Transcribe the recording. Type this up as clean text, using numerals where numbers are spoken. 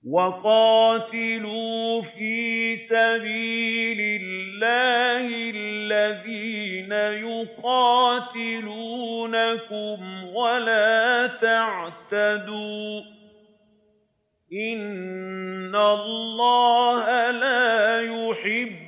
وَقَاتِلُوا فِي سَبِيلِ اللَّهِ الَّذِينَ يُقَاتِلُونَكُمْ وَلَا تَعْتَدُوا ۚ إِنَّ اللَّهَ لَا يُحِبُّ